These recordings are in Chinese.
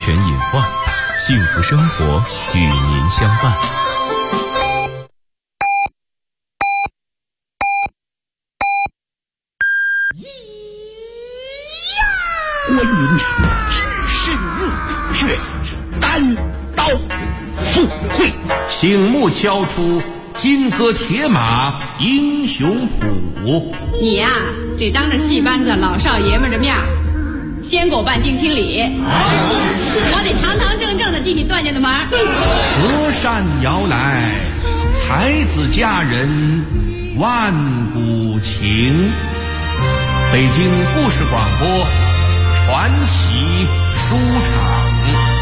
全隐患，幸福生活与您相伴。 关云长只身入却单刀赴会， 醒目敲出金戈铁马英雄谱。 你呀，得当着戏班子老少爷们的面先给我办定亲礼，我得堂堂正正的进你段家的门。 折扇摇来，才子佳人万古情。北京故事广播传奇书场。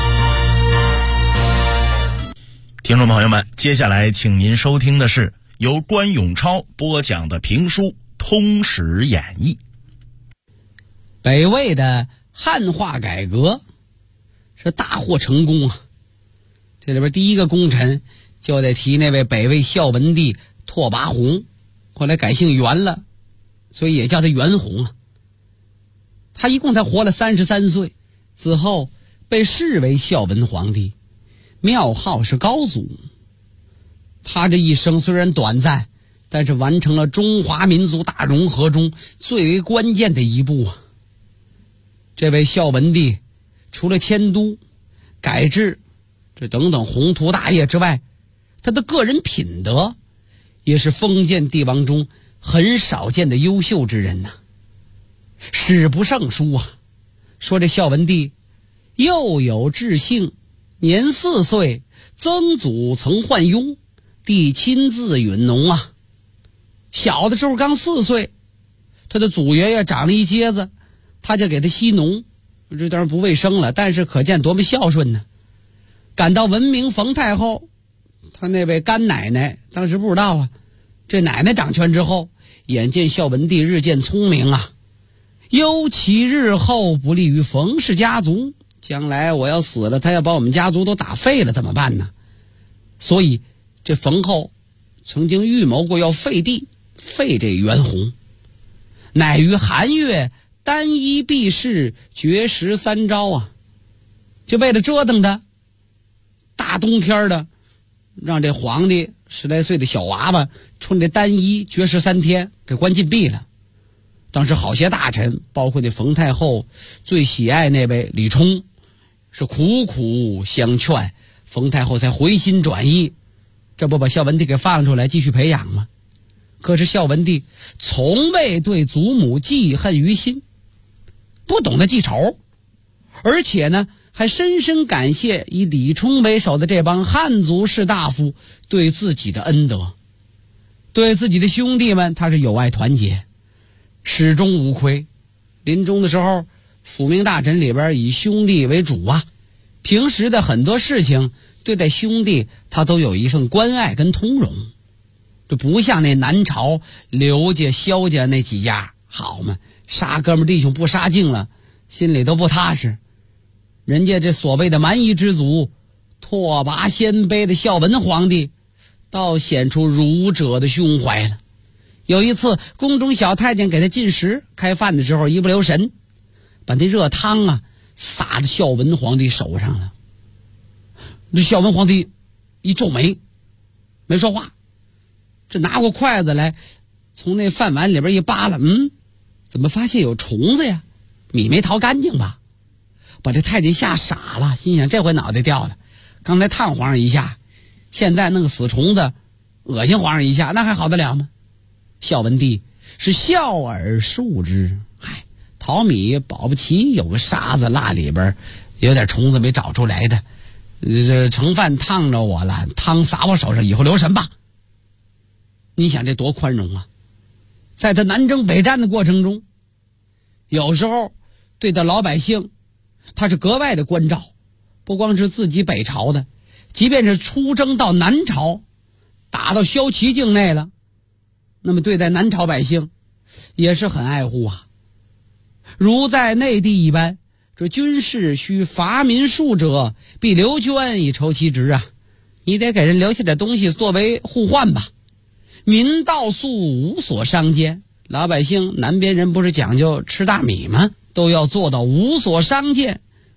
听众朋友们，接下来请您收听的是由关永超播讲的评书《通史演义》。 北魏的汉化改革是大获成功啊！这里边第一个功臣就得提那位北魏孝文帝拓跋宏，后来改姓袁了，所以也叫他袁宏啊。他一共才活了33岁，此后被视为孝文皇帝，庙号是高祖。他这一生虽然短暂，但是完成了中华民族大融合中最为关键的一步啊！这位孝文帝除了迁都、改制这等等宏图大业之外，他的个人品德也是封建帝王中很少见的优秀之人呐。史不胜书啊，说这孝文帝幼有志性，年4岁，曾祖曾患痈，帝亲自允农啊。小的时候刚4岁，他的祖爷爷长了一疖子，他就给他吸脓，这当然不卫生了，但是可见多么孝顺呢。赶到文明冯太后，他那位干奶奶当时不知道啊，这奶奶掌权之后，眼见孝文帝日渐聪明啊，忧其日后不利于冯氏家族，将来我要死了，他要把我们家族都打废了怎么办呢？所以这冯后曾经预谋过要废帝，废这袁宏，乃于寒月单衣避世，绝食3朝啊！就为了折腾他，大冬天的让这皇帝10来岁的小娃娃穿这单衣绝食3天，给关禁闭了。当时好些大臣，包括那冯太后最喜爱那位李冲，是苦苦相劝，冯太后才回心转意，这不把孝文帝给放出来继续培养吗？可是孝文帝从未对祖母记恨于心，不懂得记仇，而且呢还深深感谢以李冲为首的这帮汉族士大夫对自己的恩德，对自己的兄弟们他是友爱团结，始终无亏。临终的时候，辅命大臣里边以兄弟为主啊，平时的很多事情对待兄弟他都有一份关爱跟通融，这不像那南朝刘家萧家那几家好嘛，杀哥们弟兄不杀净了，心里都不踏实。人家这所谓的蛮夷之族拓跋鲜卑的孝文皇帝倒显出儒者的胸怀了。有一次宫中小太监给他进食，开饭的时候一不留神把那热汤啊洒在孝文皇帝手上了。这孝文皇帝一皱眉没说话，这拿过筷子来从那饭碗里边一扒拉，怎么发现有虫子呀？米没淘干净吧？把这太监吓傻了，心想这回脑袋掉了，刚才烫皇上一下，现在弄个死虫子恶心皇上一下，那还好得了吗？孝文帝是笑而恕之，淘米保不齐有个沙子蜡里边有点虫子没找出来的，这盛饭烫着我了，汤洒我手上，以后留神吧。你想这多宽容啊！在他南征北战的过程中，有时候对待老百姓他是格外的关照，不光是自己北朝的，即便是出征到南朝打到萧齐境内了，那么对待南朝百姓也是很爱护啊。如在内地一般，这军事须伐民庶者，必留捐以酬其职啊，你得给人留下点东西作为互换吧。民道素无所伤见，老百姓南边人不是讲究吃大米吗？都要做到无所伤见，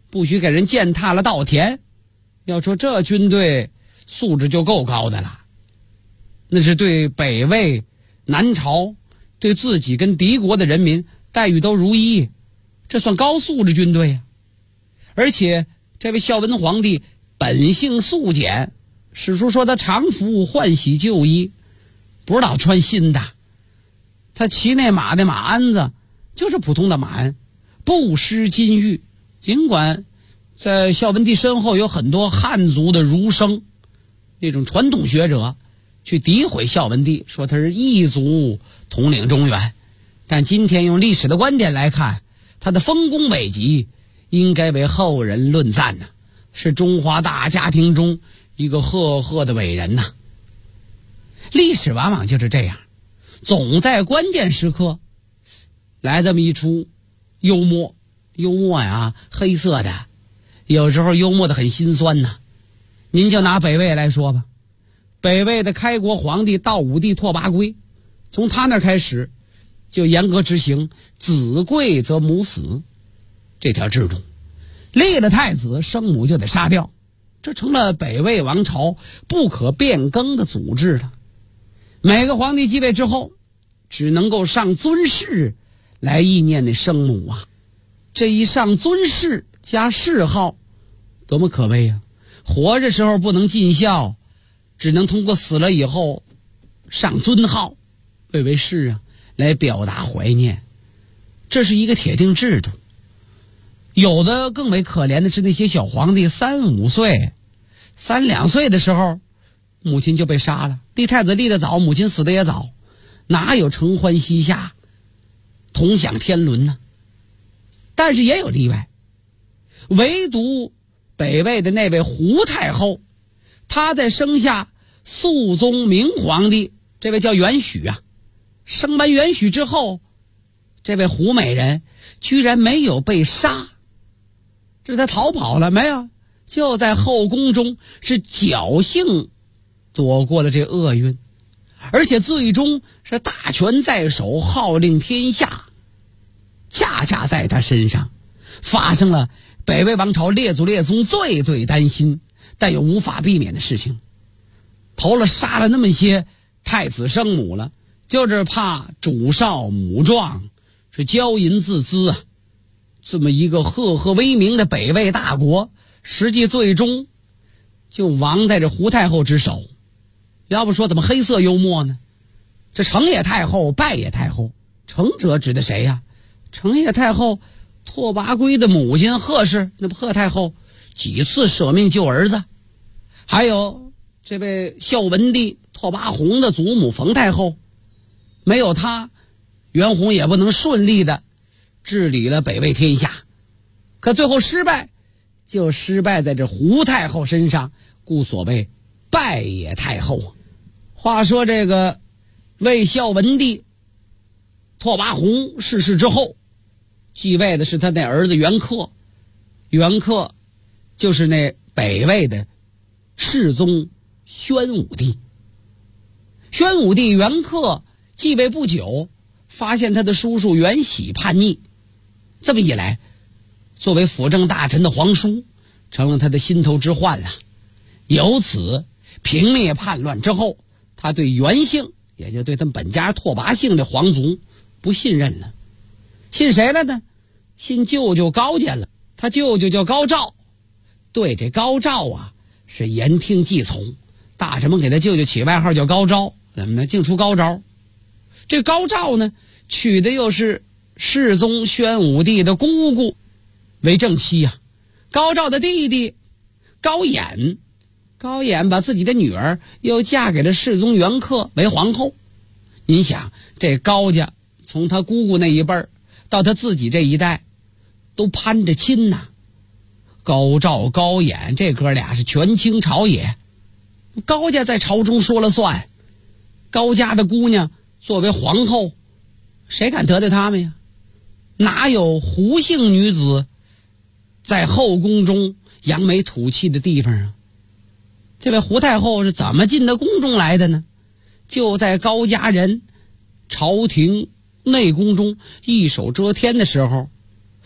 不许给人践踏了稻田。要说这军队素质就够高的了，那是对北魏南朝对自己跟敌国的人民待遇都如一，这算高素质军队啊。而且这位孝文皇帝本性素简，史书说他常服换洗旧衣，不知道穿新的。他骑那马的马鞍子就是普通的马鞍，不施金玉。尽管在孝文帝身后有很多汉族的儒生，那种传统学者去诋毁孝文帝，说他是异族统领中原，但今天用历史的观点来看，他的丰功伟绩应该为后人论赞呢，是中华大家庭中一个赫赫的伟人呐。历史往往就是这样，总在关键时刻来这么一出幽默呀，黑色的，有时候幽默的很心酸呐。您就拿北魏来说吧，北魏的开国皇帝道武帝拓跋圭，从他那开始就严格执行子贵则母死这条制度，立了太子生母就得杀掉，这成了北魏王朝不可变更的祖制了。每个皇帝继位之后只能够上尊谥来纪念那生母啊，这一上尊谥加谥号多么可悲啊！活着时候不能尽孝，只能通过死了以后上尊号谓为谥啊，来表达怀念，这是一个铁定制度。有的更为可怜的是那些小皇帝3、5岁、3、2岁的时候母亲就被杀了，立太子立得早，母亲死得也早，哪有承欢膝下同享天伦呢？但是也有例外，唯独北魏的那位胡太后，她在生下肃宗明皇帝，这位叫元许啊，生完元许之后，这位胡美人居然没有被杀，这她逃跑了没有？就在后宫中是侥幸躲过了这厄运，而且最终是大权在手，号令天下，恰恰在他身上发生了北魏王朝列祖列宗最最担心但又无法避免的事情。头了杀了那么些太子生母了，就是怕主少母壮，是骄淫自恣啊。这么一个赫赫威名的北魏大国，实际最终就亡在这胡太后之手。要不说怎么黑色幽默呢？这成也太后，败也太后。成者指的谁呀？成也太后拓跋圭的母亲贺氏，那不贺太后几次舍命救儿子，还有这位孝文帝拓跋宏的祖母冯太后，没有他，袁弘也不能顺利的治理了北魏天下。可最后失败，就失败在这胡太后身上，故所谓败也太后。话说这个魏孝文帝拓跋宏逝世之后，继位的是他那儿子元恪。元恪就是那北魏的世宗宣武帝。宣武帝元恪继位不久，发现他的叔叔元喜叛逆，这么一来，作为辅政大臣的皇叔成了他的心头之患啊。由此平灭叛乱之后，他对元姓，也就对他们本家拓跋姓的皇族不信任了。信谁了呢？信舅舅高家了。他舅舅叫高照，对这高照啊是言听计从，大臣们给他舅舅起外号叫高招。怎么呢？净出高招。这高照呢，娶的又是世宗宣武帝的姑姑为正妻啊。高照的弟弟高演，高演把自己的女儿又嫁给了世宗元恪为皇后。您想，这高家从他姑姑那一辈儿到他自己这一代都攀着亲呐。高照高演这哥俩是权倾朝野，高家在朝中说了算，高家的姑娘作为皇后，谁敢得罪他们呀？哪有胡姓女子在后宫中扬眉吐气的地方啊？这位胡太后是怎么进到宫中来的呢？就在高家人朝廷内宫中一手遮天的时候，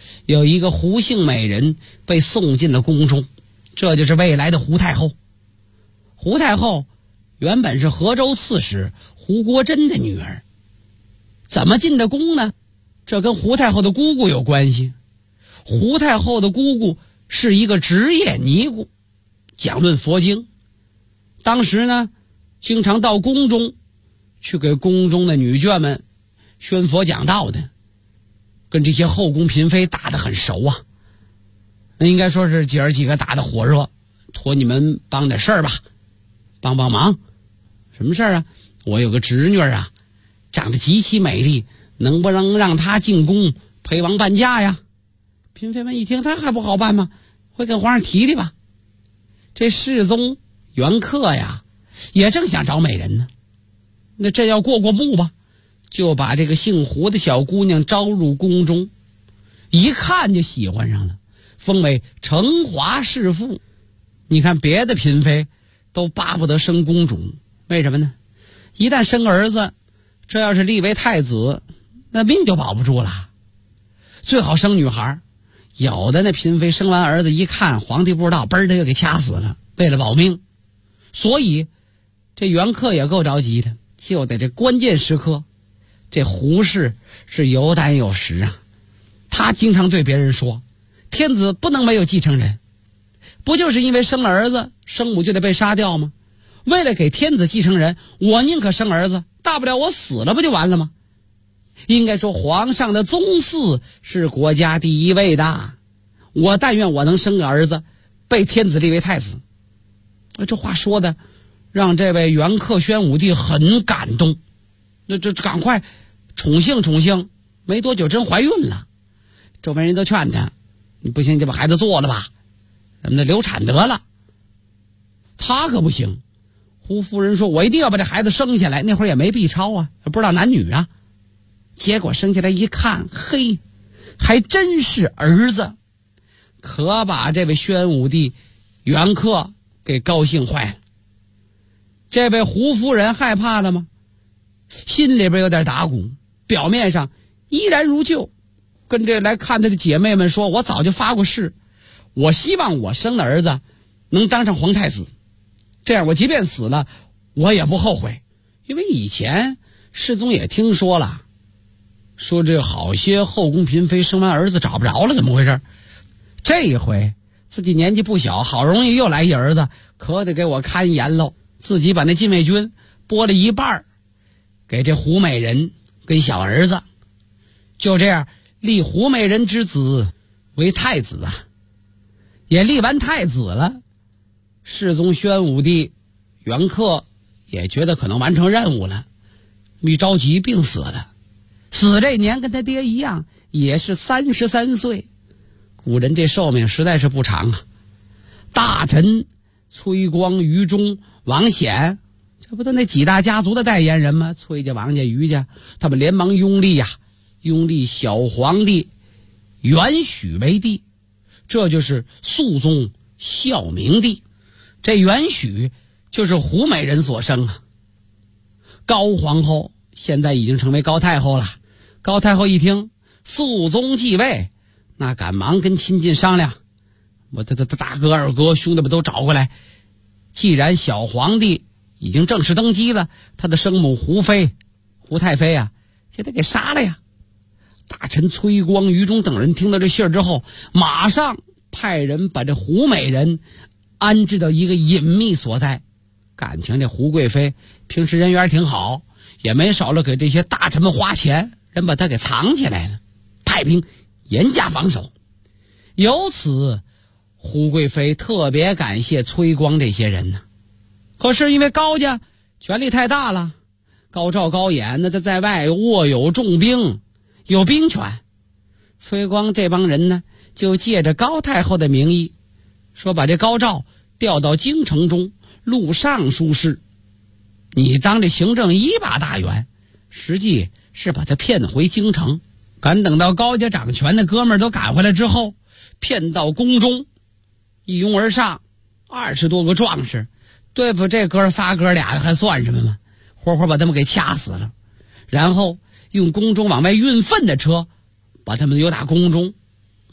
有一个胡姓美人被送进了宫中，这就是未来的胡太后。胡太后原本是河州刺史胡国珍的女儿，怎么进的宫呢？这跟胡太后的姑姑有关系。胡太后的姑姑是一个职业尼姑，讲论佛经。当时呢，经常到宫中去给宫中的女眷们宣佛讲道的，跟这些后宫嫔妃打得很熟啊。那应该说是姐儿几个打得火热，托你们帮点事儿吧，帮帮忙。什么事儿啊？我有个侄女啊，长得极其美丽，能不能让她进宫陪王伴驾呀？嫔妃们一听，她还不好办吗？会跟皇上提提吧。这世宗元恪呀，也正想找美人呢，那这要过目吧，就把这个姓胡的小姑娘招入宫中，一看就喜欢上了，封为承华侍妇。你看别的嫔妃都巴不得生公主，为什么呢？一旦生儿子，这要是立为太子，那命就保不住了。最好生女孩，有的那嫔妃生完儿子一看皇帝不知道，嘣儿他就给掐死了，为了保命。所以这元恪也够着急的，就在这关键时刻，这胡氏是有胆有识啊。他经常对别人说，天子不能没有继承人，不就是因为生了儿子，生母就得被杀掉吗？为了给天子继承人，我宁可生儿子，大不了我死了不就完了吗？应该说皇上的宗嗣是国家第一位的，我但愿我能生个儿子，被天子立为太子。这话说的让这位元恪宣武帝很感动，这赶快宠幸，没多久真怀孕了。周围人都劝他，你不行就把孩子做了吧，咱们流产得了。他可不行，胡夫人说，我一定要把这孩子生下来。那会儿也没 B 超啊，不知道男女啊。结果生下来一看，嘿，还真是儿子，可把这位宣武帝元恪给高兴坏了。这位胡夫人害怕了吗？心里边有点打鼓，表面上依然如旧，跟这来看他的姐妹们说，我早就发过誓，我希望我生的儿子能当上皇太子，这样我即便死了我也不后悔。因为以前世宗也听说了，说这好些后宫嫔妃生完儿子找不着了，怎么回事？这一回自己年纪不小，好容易又来一儿子，可得给我看严喽。自己把那禁卫军拨了一半给这胡美人跟小儿子，就这样立胡美人之子为太子啊。也立完太子了，世宗宣武帝元恪也觉得可能完成任务了，一着急病死了。死这年跟他爹一样，也是33岁。古人这寿命实在是不长啊。大臣崔光、于忠、王显，这不都那几大家族的代言人吗？崔家、王家、于家，他们连忙拥立呀，拥立小皇帝元许为帝，这就是肃宗孝明帝。这元许就是胡美人所生啊。高皇后现在已经成为高太后了。高太后一听肃宗继位，那赶忙跟亲近商量，我的大哥二哥兄弟们都找过来，既然小皇帝已经正式登基了，他的生母胡太妃啊，就得给杀了呀。大臣崔光、于忠等人听到这信儿之后，马上派人把这胡美人安置到一个隐秘所在。感情这胡贵妃平时人缘挺好，也没少了给这些大臣们花钱，人把她给藏起来了，派兵严加防守。由此胡贵妃特别感谢崔光这些人呢。可是因为高家权力太大了，高照、高演那他在外握有重兵，有兵权。崔光这帮人呢，就借着高太后的名义，说把这高照调到京城中录尚书事，你当这行政一把大员，实际是把他骗回京城。赶等到高家掌权的哥们儿都赶回来之后，骗到宫中，一拥而上，20多个壮士对付这哥俩的还算什么吗？活活把他们给掐死了，然后用宫中往外运粪的车把他们由打宫中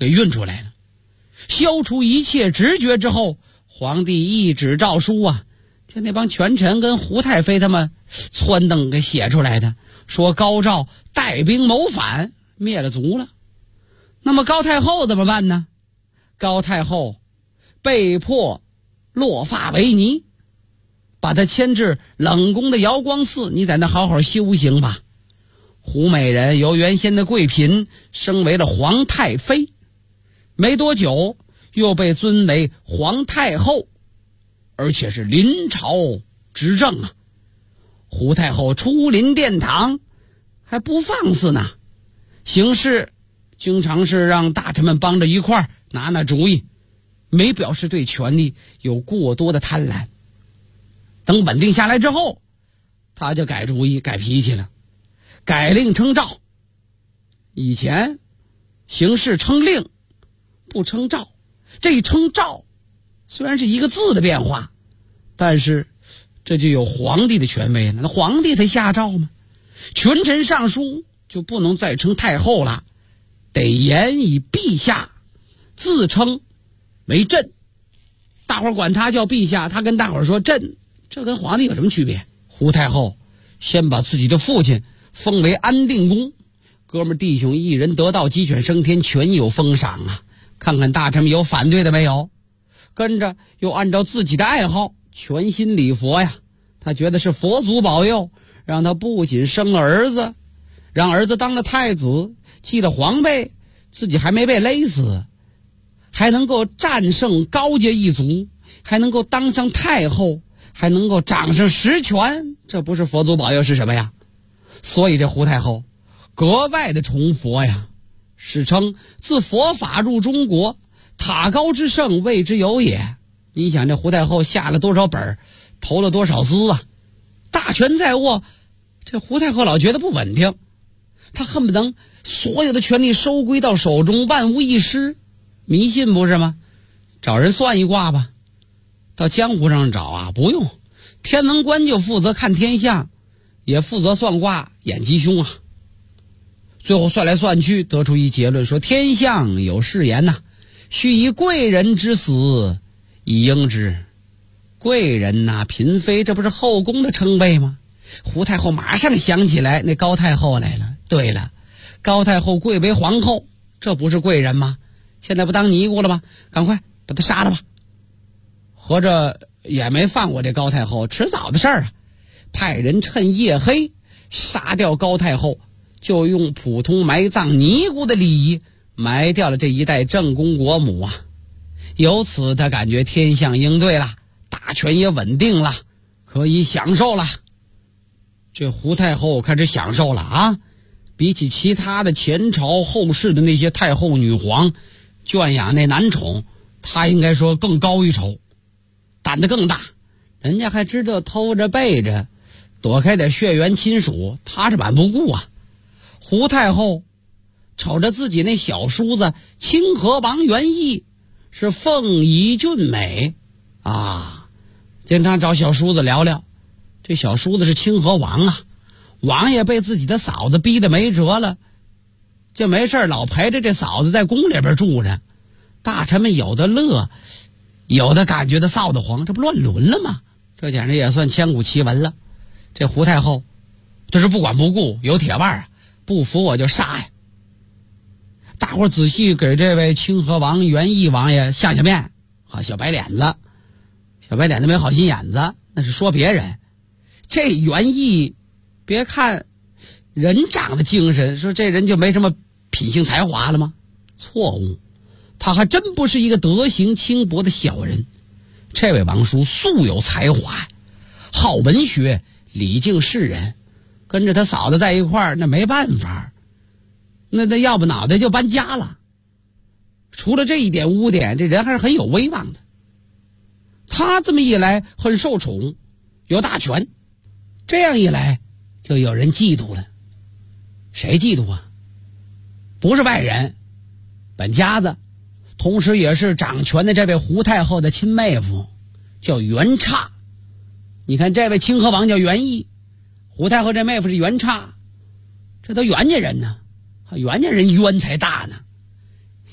给运出来了。消除一切直觉之后，皇帝一纸诏书啊，就那帮权臣跟胡太妃他们撺掇给写出来的，说高诏带兵谋反，灭了族了。那么高太后怎么办呢？高太后被迫落发为尼，把他迁至冷宫的瑶光寺，你在那好好修行吧。胡美人由原先的贵嫔升为了皇太妃，没多久又被尊为皇太后，而且是临朝执政啊。胡太后出临殿堂还不放肆呢，行事经常是让大臣们帮着一块儿拿主意，没表示对权力有过多的贪婪。等稳定下来之后，他就改主意改脾气了，改令称诏。以前行事称令不称诏，这一称诏虽然是一个字的变化，但是这就有皇帝的权威了。那皇帝才下诏吗？群臣上书就不能再称太后了，得言以陛下，自称为朕。大伙儿管他叫陛下，他跟大伙儿说朕，这跟皇帝有什么区别？胡太后先把自己的父亲封为安定公，哥们弟兄一人得道，鸡犬升天，全有封赏啊！看看大臣们有反对的没有？跟着又按照自己的爱好全心礼佛呀。他觉得是佛祖保佑，让他不仅生了儿子，让儿子当了太子，继了皇位，自己还没被勒死，还能够战胜高阶一族，还能够当上太后，还能够掌上实权，这不是佛祖保佑是什么呀？所以这胡太后格外的崇佛呀，史称自佛法入中国，塔高之盛谓之有也。你想这胡太后下了多少本，投了多少资啊，大权在握，这胡太后老觉得不稳定，她恨不得所有的权力收归到手中，万无一失。迷信不是吗？找人算一卦吧。到江湖上找啊，不用，天文官就负责看天象，也负责算卦演吉凶啊。最后算来算去，得出一结论，说天象有誓言呐，须以贵人之死以应之。贵人呐，嫔妃，这不是后宫的称谓吗？胡太后马上想起来那高太后来了。对了，高太后贵为皇后，这不是贵人吗？现在不当尼姑了吗？赶快把她杀了吧。合着也没放过这高太后，迟早的事儿啊。派人趁夜黑杀掉高太后，就用普通埋葬尼姑的礼仪埋掉了这一代正宫国母啊。由此他感觉天象应对了，大权也稳定了，可以享受了。这胡太后开始享受了啊！比起其他的前朝后世的那些太后女皇圈养那男宠，她应该说更高一筹，胆子更大。人家还知道偷着背着躲开点血缘亲属，她是满不顾啊。胡太后瞅着自己那小叔子清河王元义是凤仪俊美啊，经常找小叔子聊聊。这小叔子是清河王啊，王爷被自己的嫂子逼得没辙了，就没事老陪着这嫂子在宫里边住着。大臣们有的乐，有的感觉到臊得慌，这不乱伦了吗？这简直也算千古奇闻了。这胡太后这是不管不顾，有铁腕啊，不服我就杀呀。大伙仔细给这位清河王元义王爷下面啊，小白脸子，小白脸子没好心眼子，那是说别人。这元义别看人长得精神，说这人就没什么品性才华了吗？错误，他还真不是一个德行轻薄的小人。这位王叔素有才华，好文学，礼敬世人，跟着他嫂子在一块儿那没办法，那要不脑袋就搬家了。除了这一点污点，这人还是很有威望的。他这么一来很受宠，有大权，这样一来就有人嫉妒了。谁嫉妒啊？不是外人，本家子，同时也是掌权的这位胡太后的亲妹夫，叫袁叉。你看这位清河王叫袁义，胡太后这妹夫是袁叉，这都袁家人呢，袁家人冤才大呢。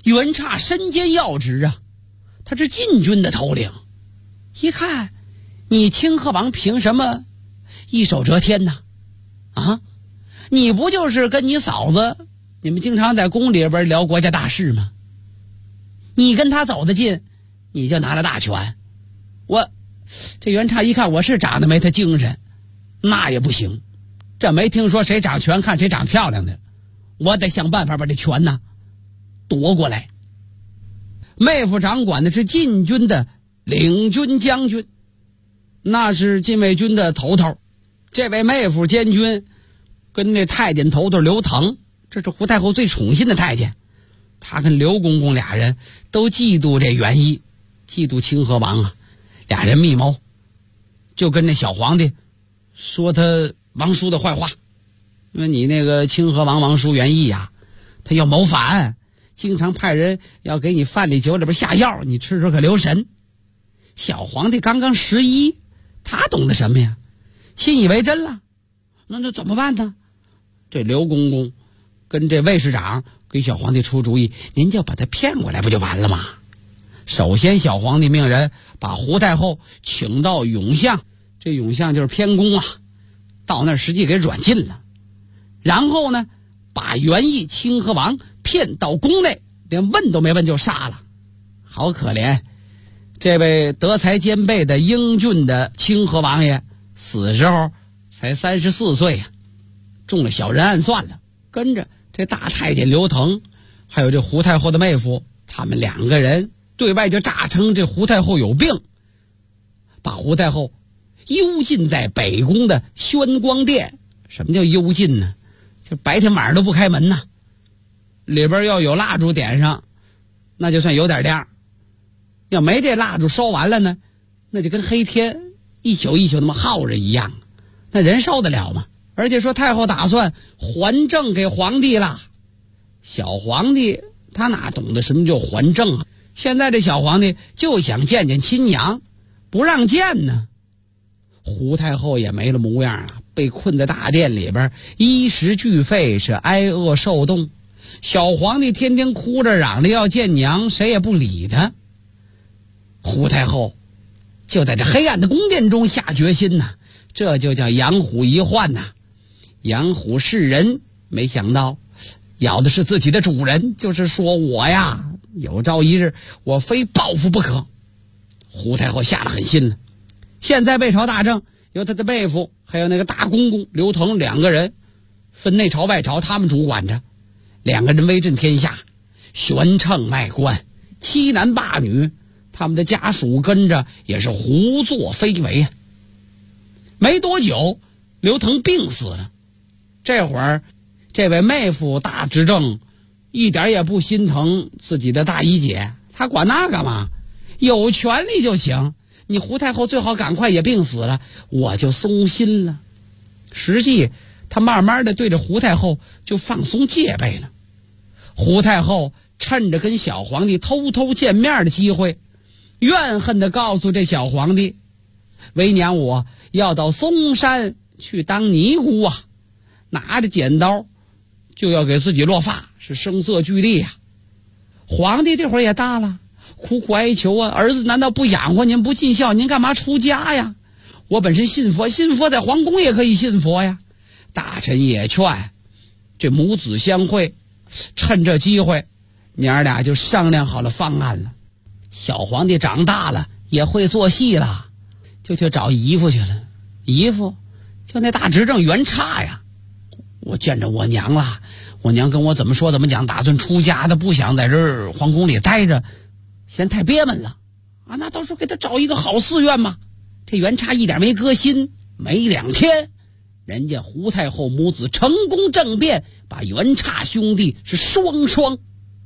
袁叉身兼要职啊，他是禁军的头领。一看你清河王凭什么一手遮天呢？啊，你不就是跟你嫂子你们经常在宫里边聊国家大事吗？你跟他走得近，你就拿了大权。这袁叉一看我是长得没他精神，那也不行，这没听说谁掌权看谁长漂亮的，我得想办法把这权呢夺过来。妹夫掌管的是禁军的领军将军，那是禁卫军的头头。这位妹夫监军跟那太监头头刘腾，这是胡太后最宠信的太监，他跟刘公公俩人都嫉妒这袁毅，嫉妒清河王啊。俩人密谋，就跟那小皇帝说他王叔的坏话，因为你那个清河王王叔袁毅啊，他要谋反，经常派人要给你饭里酒里边下药，你吃可留神。小皇帝刚刚11，他懂得什么呀？信以为真了。那怎么办呢？这刘公公跟这卫士长给小皇帝出主意，您就把他骗过来不就完了吗？首先小皇帝命人把胡太后请到永相，这永相就是偏宫啊，到那儿实际给软禁了。然后呢，把袁毅清河王骗到宫内，连问都没问就杀了。好可怜，这位德才兼备的英俊的清河王爷死时候才34岁呀，中了小人暗算了。跟着这大太监刘腾还有这胡太后的妹夫，他们2个人对外就诈称这胡太后有病，把胡太后幽禁在北宫的宣光殿。什么叫幽禁呢？就白天晚上都不开门呐，里边要有蜡烛点上，那就算有点亮；要没这蜡烛烧完了呢，那就跟黑天一宿一宿那么耗着一样，那人受得了吗？而且说太后打算还政给皇帝了，小皇帝他哪懂得什么叫还政啊？现在这小皇帝就想见见亲娘，不让见呢。胡太后也没了模样啊，被困在大殿里边，衣食俱废，是挨饿受冻。小皇帝天天哭着嚷着要见娘，谁也不理他。胡太后就在这黑暗的宫殿中下决心呐，这就叫养虎一患呐。养虎是人，没想到咬的是自己的主人，就是说我呀，有朝一日我非报复不可。胡太后下了狠心了，现在背朝大政由他的妹夫还有那个大公公刘腾2个人分内朝外朝，他们主管着，2个人威震天下，悬称外官，7男8女，他们的家属跟着也是胡作非为啊。没多久刘腾病死了，这会儿这位妹夫大执政一点也不心疼自己的大姨姐，他管那干嘛？有权利就行，你胡太后最好赶快也病死了，我就松心了。实际他慢慢的对着胡太后就放松戒备了。胡太后趁着跟小皇帝偷偷见面的机会，怨恨的告诉这小皇帝，为娘我要到嵩山去当尼姑啊，拿着剪刀就要给自己落发，是声色俱厉啊。皇帝这会儿也大了，苦苦哀求啊，儿子难道不养活您不尽孝，您干嘛出家呀？我本身信佛，信佛在皇宫也可以信佛呀。大臣也劝，这母子相会，趁这机会娘俩就商量好了方案了。小皇帝长大了也会做戏了，就去找姨父去了。姨父就那大执政袁叉呀，我见着我娘了，我娘跟我怎么说怎么讲，打算出家的，不想在这儿皇宫里待着，嫌太憋闷了啊，那到时候给他找一个好寺院嘛。这袁叉一点没搁心，没2天人家胡太后母子成功政变，把袁叉兄弟是双双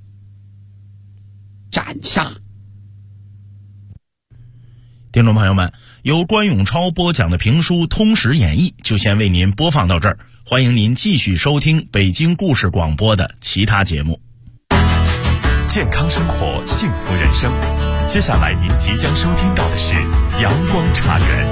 斩杀。 听众朋友们，由关永超播讲的评书《通史演义》就先为您播放到这儿，欢迎您继续收听北京故事广播的其他节目。 健康生活，幸福人生。接下来您即将收听到的是阳光茶园。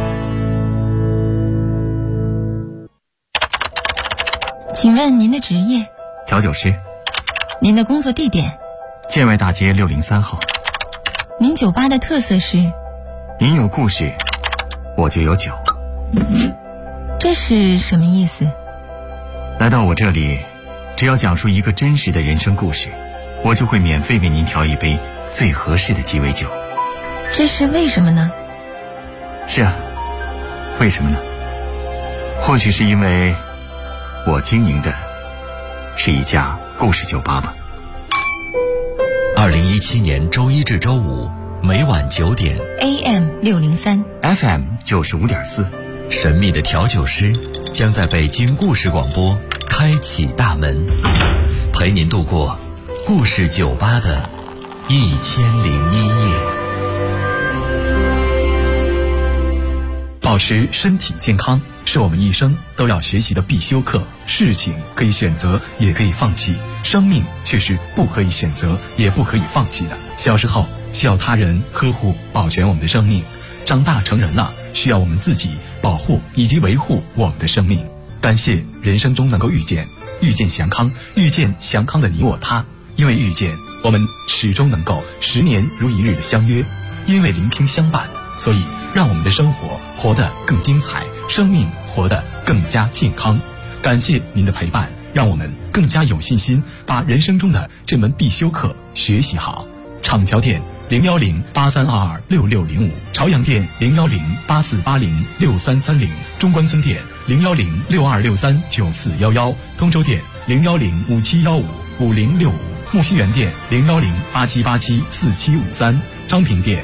请问您的职业？ 调酒师。 您的工作地点？ 建外大街603号。 您酒吧的特色是？ 您有故事，我就有酒。 这是什么意思？ 来到我这里，只要讲述一个真实的人生故事，我就会免费为您调一杯最合适的鸡尾酒。 这是为什么呢？ 是啊，为什么呢？或许是因为我经营的是一家故事酒吧吧。 2017年周一至周五每晚9点 AM 603 FM 95.4， 神秘的调酒师将在北京故事广播开启大门，陪您度过故事酒吧的1001夜。 保持身体健康是我们一生都要学习的必修课。事情可以选择，也可以放弃，生命却是不可以选择，也不可以放弃的。小时候需要他人呵护保全我们的生命，长大成人了需要我们自己保护以及维护我们的生命。感谢人生中能够遇见祥康，遇见祥康的你我他。因为遇见，我们始终能够10年如一日的相约；因为聆听相伴，所以让我们的生活活得更精彩，生命活得更加健康。感谢您的陪伴，让我们更加有信心把人生中的这门必修课学习好。厂桥店01083226605，朝阳店01084806330，中关村店01062639411，通州店01057155065，木樨园店01087874753，张平店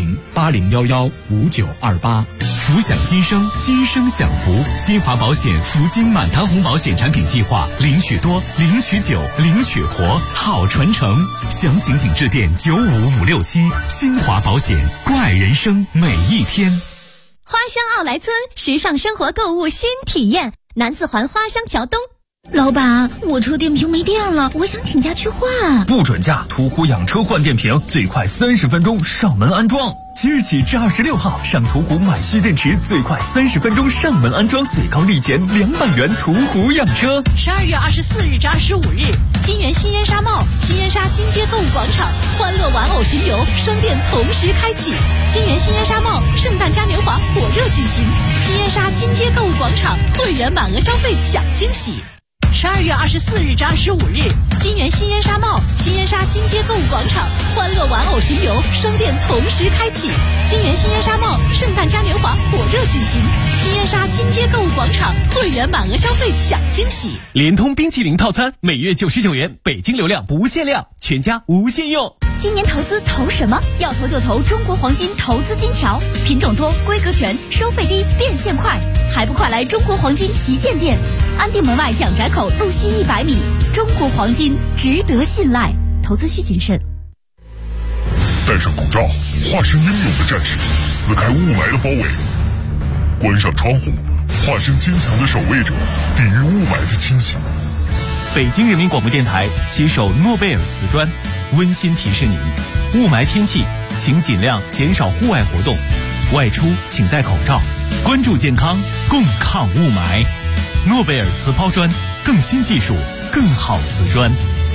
01080115928。 福享今生，今生享福。新华保险福金满堂红保险产品计划，领取多，领取久，领取活，好传承。详情请致电95567。新华保险，关爱人生每一天。 花乡奥莱村时尚生活购物新体验，南四环花乡桥东。 老板，我车电瓶没电了，我想请假去换。 不准假，途虎养车换电瓶，最快30分钟上门安装。即日起至26号，上途虎买蓄电池，最快30分钟上门安装，最高立减200元。途虎养车。 12月24日至25日，金源新烟纱帽、新烟纱金街购物广场欢乐玩偶巡游双店同时开启。金源新烟纱帽圣诞嘉年华火热举行，新烟纱金街购物广场会员满额消费享惊喜。12月24日至25日，金源新烟纱帽、新烟纱金街购物广场欢乐玩偶巡游双店同时开启。金源新烟纱帽圣诞嘉年华火热举行，新烟纱金街购物广场会员满额消费享惊喜。 联通冰淇淋套餐每月99元，北京流量不限量，全家无限用。 今年投资投什么？要投就投中国黄金投资金条，品种多，规格全，收费低，变现快，还不快来中国黄金旗舰店？安定门外蒋宅口路西100米，中国黄金值得信赖，投资需谨慎。 戴上口罩，化身英勇的战士，撕开雾霾的包围；关上窗户，化身坚强的守卫者，抵御雾霾的侵袭。 北京人民广播电台携手诺贝尔瓷砖温馨提示您：雾霾天气，请尽量减少户外活动，外出请戴口罩，关注健康，共抗雾霾。诺贝尔瓷抛砖，更新技术，更好瓷砖。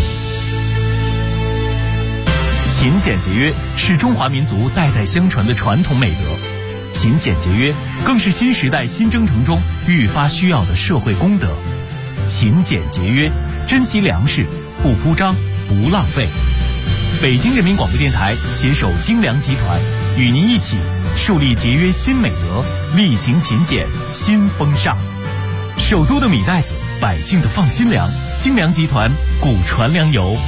勤俭节约是中华民族代代相传的传统美德，勤俭节约更是新时代新征程中愈发需要的社会公德。勤俭节约，珍惜粮食，不铺张，不浪费。北京人民广播电台携手精粮集团，与您一起树立节约新美德，厉行勤俭新风尚。首都的米袋子，百姓的放心粮，精粮集团古传粮油。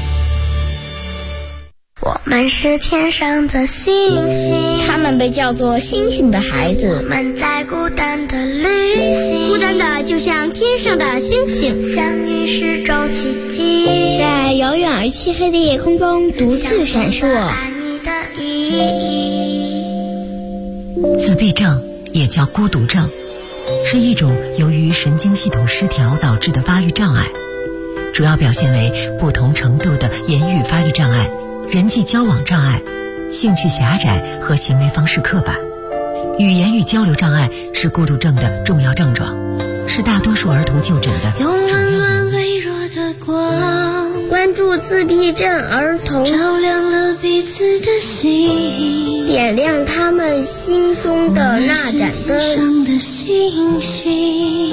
我们是天上的星星， 他们被叫做星星的孩子。 我们在孤单的旅行， 孤单的就像天上的星星， 相遇是种奇迹， 在遥远而漆黑的夜空中独自闪烁。 爱你的意义。 自闭症也叫孤独症，是一种由于神经系统失调导致的发育障碍，主要表现为不同程度的言语发育障碍、人际交往障碍、兴趣狭窄和行为方式刻板。语言与交流障碍是孤独症的重要症状，是大多数儿童就诊的主要原因。 用温暖微弱的光，关助自闭症儿童， 照亮了彼此的心， 点亮他们心中的那盏灯。 上的星星，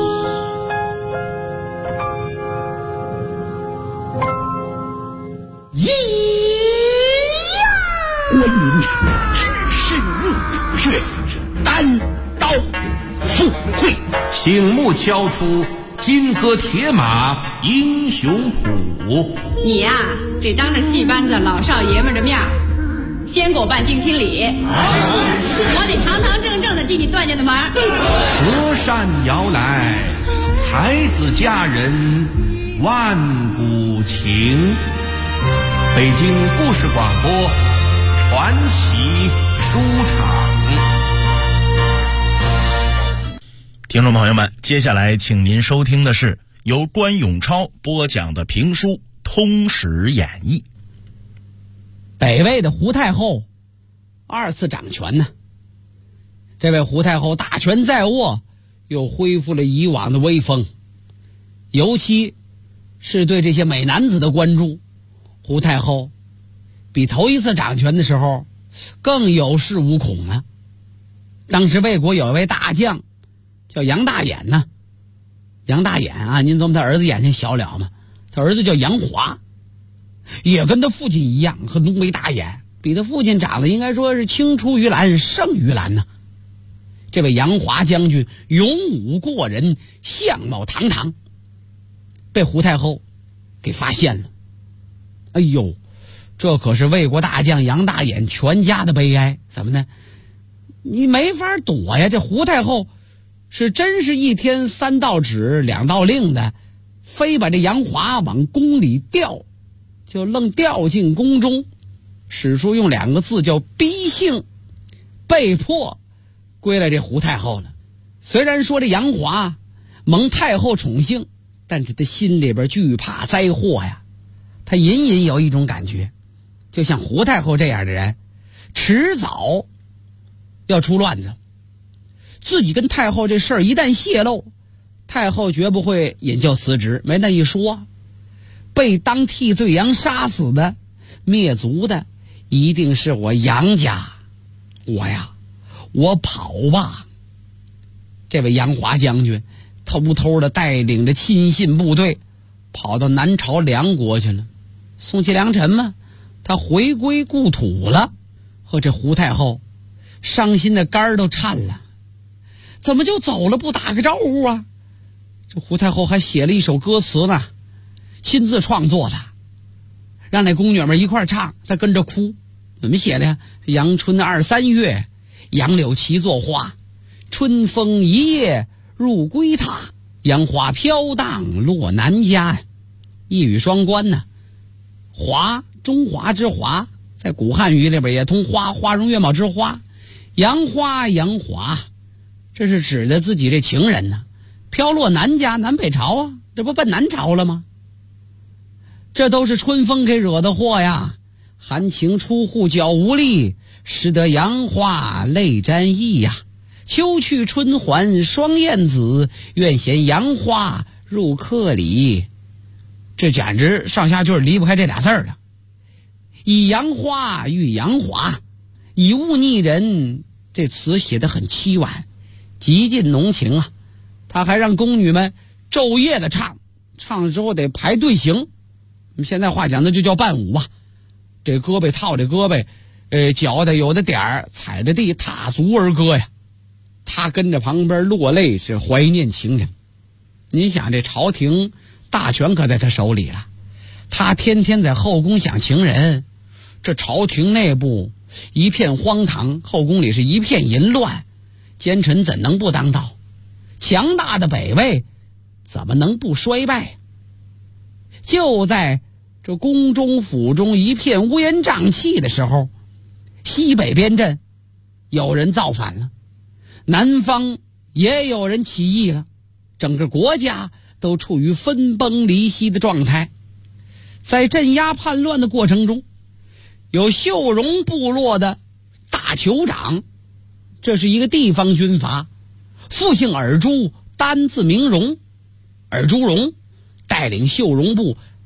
关云只身入血，单刀赴会， 醒目敲出金戈铁马英雄谱。 你呀，得当着戏班子老少爷们的面先给我办定亲礼，我得堂堂正正的进你段家的门。 隔山摇来，才子佳人万古情。北京故事广播传奇书场。 听众朋友们，接下来请您收听的是由关永超播讲的评书《通史演义》。 北魏的胡太后2次掌权呢，这位胡太后大权在握，又恢复了以往的威风，尤其是对这些美男子的关注，胡太后比头一次掌权的时候更有恃无恐了。当时魏国有一位大将叫杨大眼呢，杨大眼啊，您琢磨他儿子眼睛小了吗？他儿子叫杨华，也跟他父亲一样，和浓眉大眼，比他父亲长得应该说是青出于蓝胜于蓝呢。这位杨华将军勇武过人，相貌堂堂，被胡太后给发现了。哎呦，这可是魏国大将杨大眼全家的悲哀。怎么呢？你没法躲呀，这胡太后是真是一天3道旨2道令的，非把这杨华往宫里调，就愣调进宫中。史书用2个字叫逼幸，被迫归了这胡太后了。虽然说这杨华蒙太后宠幸，但是他心里边惧怕灾祸呀。他隐隐有一种感觉，就像胡太后这样的人迟早要出乱子，自己跟太后这事儿一旦泄露，太后绝不会引咎辞职，没那一说。被当替罪羊杀死的灭族的一定是我杨家，我跑吧。这位杨华将军偷偷的带领着亲信部队跑到南朝梁国去了，宋齐梁陈嘛，他回归故土了。和这胡太后伤心的肝儿都颤了，怎么就走了不打个招呼啊？这胡太后还写了一首歌词呢，亲自创作的，让那宫女们一块唱，她跟着哭。怎么写的呀？阳春2、3月，杨柳齐作花，春风一夜入归榻，杨花飘荡落南家。一语双关呢。华，中华之华，在古汉语里边也通花，花容月貌之花。杨花杨华，这是指的自己这情人呢，飘落南家，南北朝啊，这不奔南朝了吗？这都是春风给惹的祸呀。含情出户脚无力，使得杨花泪沾衣呀。秋去春还双燕子，愿衔杨花入客里。这简直上下句离不开这俩字儿了。以杨花遇杨华，以物拟人，这词写得很凄婉，极尽浓情啊。他还让宫女们昼夜的唱，唱了之后得排队形，我们现在话讲的就叫伴舞吧。这胳膊套着胳膊，脚的有的点儿踩着地踏足而歌呀。他跟着旁边落泪，是怀念情人。您想这朝廷大权可在他手里了，他天天在后宫想情人，这朝廷内部一片荒唐，后宫里是一片淫乱，奸臣怎能不当道？强大的北魏怎么能不衰败？就在这宫中府中一片乌烟瘴气的时候，西北边镇有人造反了，南方也有人起义了，整个国家都处于分崩离析的状态。在镇压叛乱的过程中，有秀荣部落的大酋长，这是一个地方军阀，父姓尔朱，单字名荣。尔朱荣带领秀荣部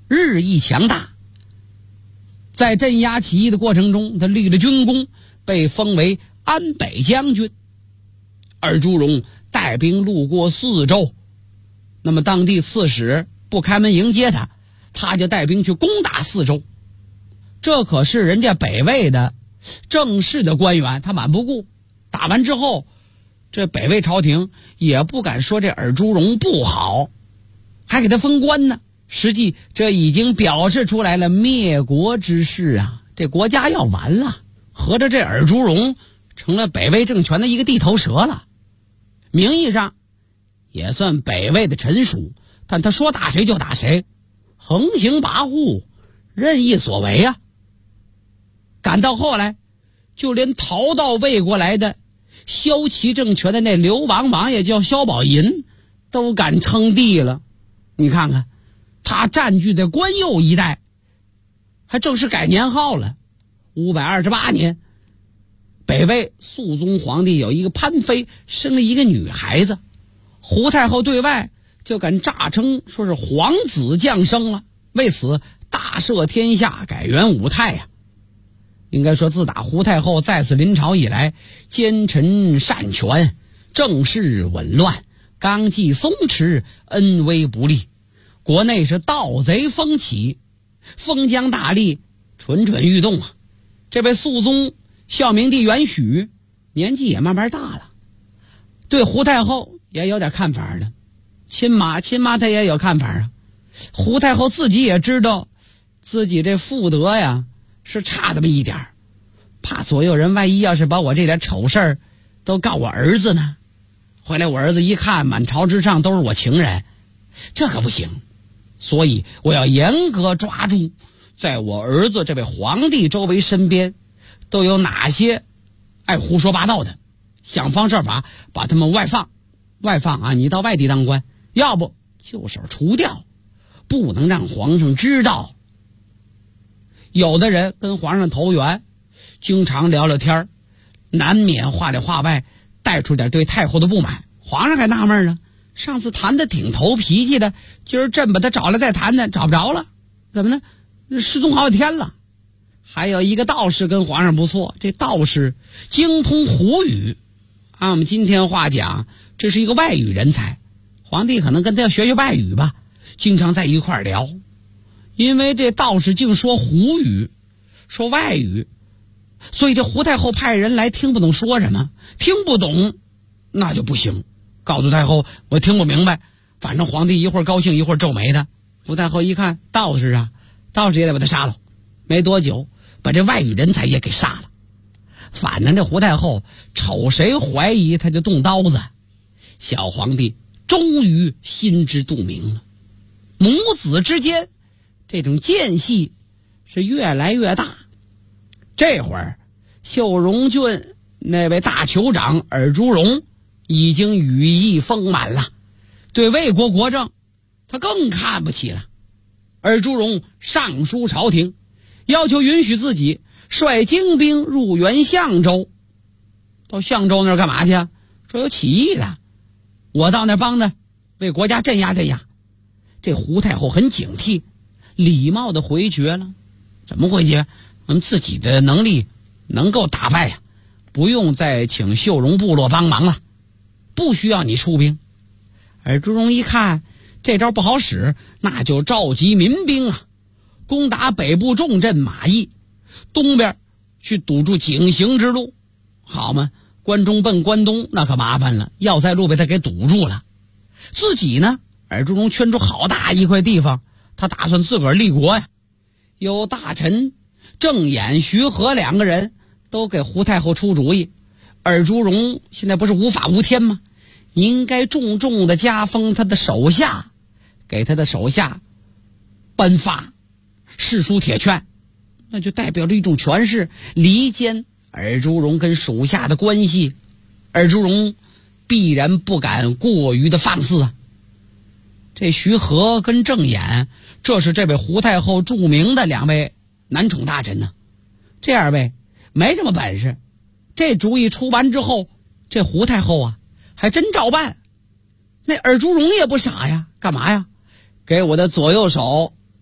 日益强大。在镇压起义的过程中，他立了军功，被封为安北将军。尔朱荣带兵路过泗州，那么当地刺史不开门迎接他，他就带兵去攻打泗州。这可是人家北魏的正式的官员，他瞒不顾。打完之后，这北魏朝廷也不敢说这尔朱荣不好，还给他封官呢。实际这已经表示出来了灭国之势啊，这国家要完了。合着这尔朱荣成了北魏政权的一个地头蛇了，名义上也算北魏的臣属，但他说打谁就打谁，横行跋扈，任意所为啊。赶到后来，就连逃到魏国来的骁骑政权的那流亡王爷叫萧宝寅都敢称帝了。你看看他占据的关右一带还正式改年号了。528年，北魏肃宗皇帝有一个潘妃生了一个女孩子，胡太后对外就敢诈称说是皇子降生了，为此大赦天下，改元武泰呀。应该说自打胡太后再次临朝以来，奸臣擅权，政事紊乱，纲纪松弛，恩威不立，国内是盗贼风起，封疆大吏蠢蠢欲动啊。这位肃宗孝明帝元许年纪也慢慢大了，对胡太后也有点看法了。亲妈她也有看法啊。胡太后自己也知道自己这妇德呀是差这么一点，怕左右人万一要是把我这点丑事儿都告我儿子呢，回来我儿子一看满朝之上都是我情人，这可不行。所以我要严格抓住在我儿子这位皇帝周围身边都有哪些爱胡说八道的，想方设法把他们外放啊，你到外地当官，要不就是除掉，不能让皇上知道。有的人跟皇上投缘，经常聊聊天，难免话里话外带出点对太后的不满。皇上还纳闷呢，上次谈的挺头脾气的，今儿朕把他找来再谈谈，找不着了，怎么呢？失踪好几天了。还有一个道士跟皇上不错，这道士精通胡语，按我们今天话讲，这是一个外语人才。皇帝可能跟他要学外语吧，经常在一块聊。因为这道士净说胡语，说外语，所以这胡太后派人来听不懂说什么，听不懂那就不行，告诉太后我听不明白，反正皇帝一会儿高兴一会儿皱眉的。胡太后一看道士啊，道士也得把他杀了。没多久把这外语人才也给杀了。反正这胡太后瞅谁怀疑他就动刀子。小皇帝终于心知肚明了，母子之间这种间隙是越来越大。这会儿秀容郡那位大酋长尔朱荣已经羽翼丰满了，对魏国国政他更看不起了。尔朱荣上书朝廷，要求允许自己率精兵入援相州。到相州那儿干嘛去啊？说有起义的，我到那儿帮着为国家镇压镇压。这胡太后很警惕，礼貌的回绝了。怎么回绝？我们自己的能力能够打败呀，不用再请秀容部落帮忙了，不需要你出兵。尔朱荣一看这招不好使，那就召集民兵啊，攻打北部重镇马邑，东边去堵住井陉之路。好嘛，关中奔关东那可麻烦了，要塞路被他给堵住了。自己呢，尔朱荣圈出好大一块地方，他打算自个儿立国呀。有大臣郑衍、徐和两个人都给胡太后出主意，尔朱荣现在不是无法无天吗？应该重重的加封他的手下，给他的手下颁发世书铁券，那就代表着一种权势，离间尔朱荣跟属下的关系。尔朱荣必然不敢过于的放肆啊。这徐和跟郑衍，这是这位胡太后著名的两位男宠大臣呢。这二位没什么本事，这主意出完之后，这胡太后啊还真照办。那尔朱荣也不傻呀，干嘛呀？给我的左右手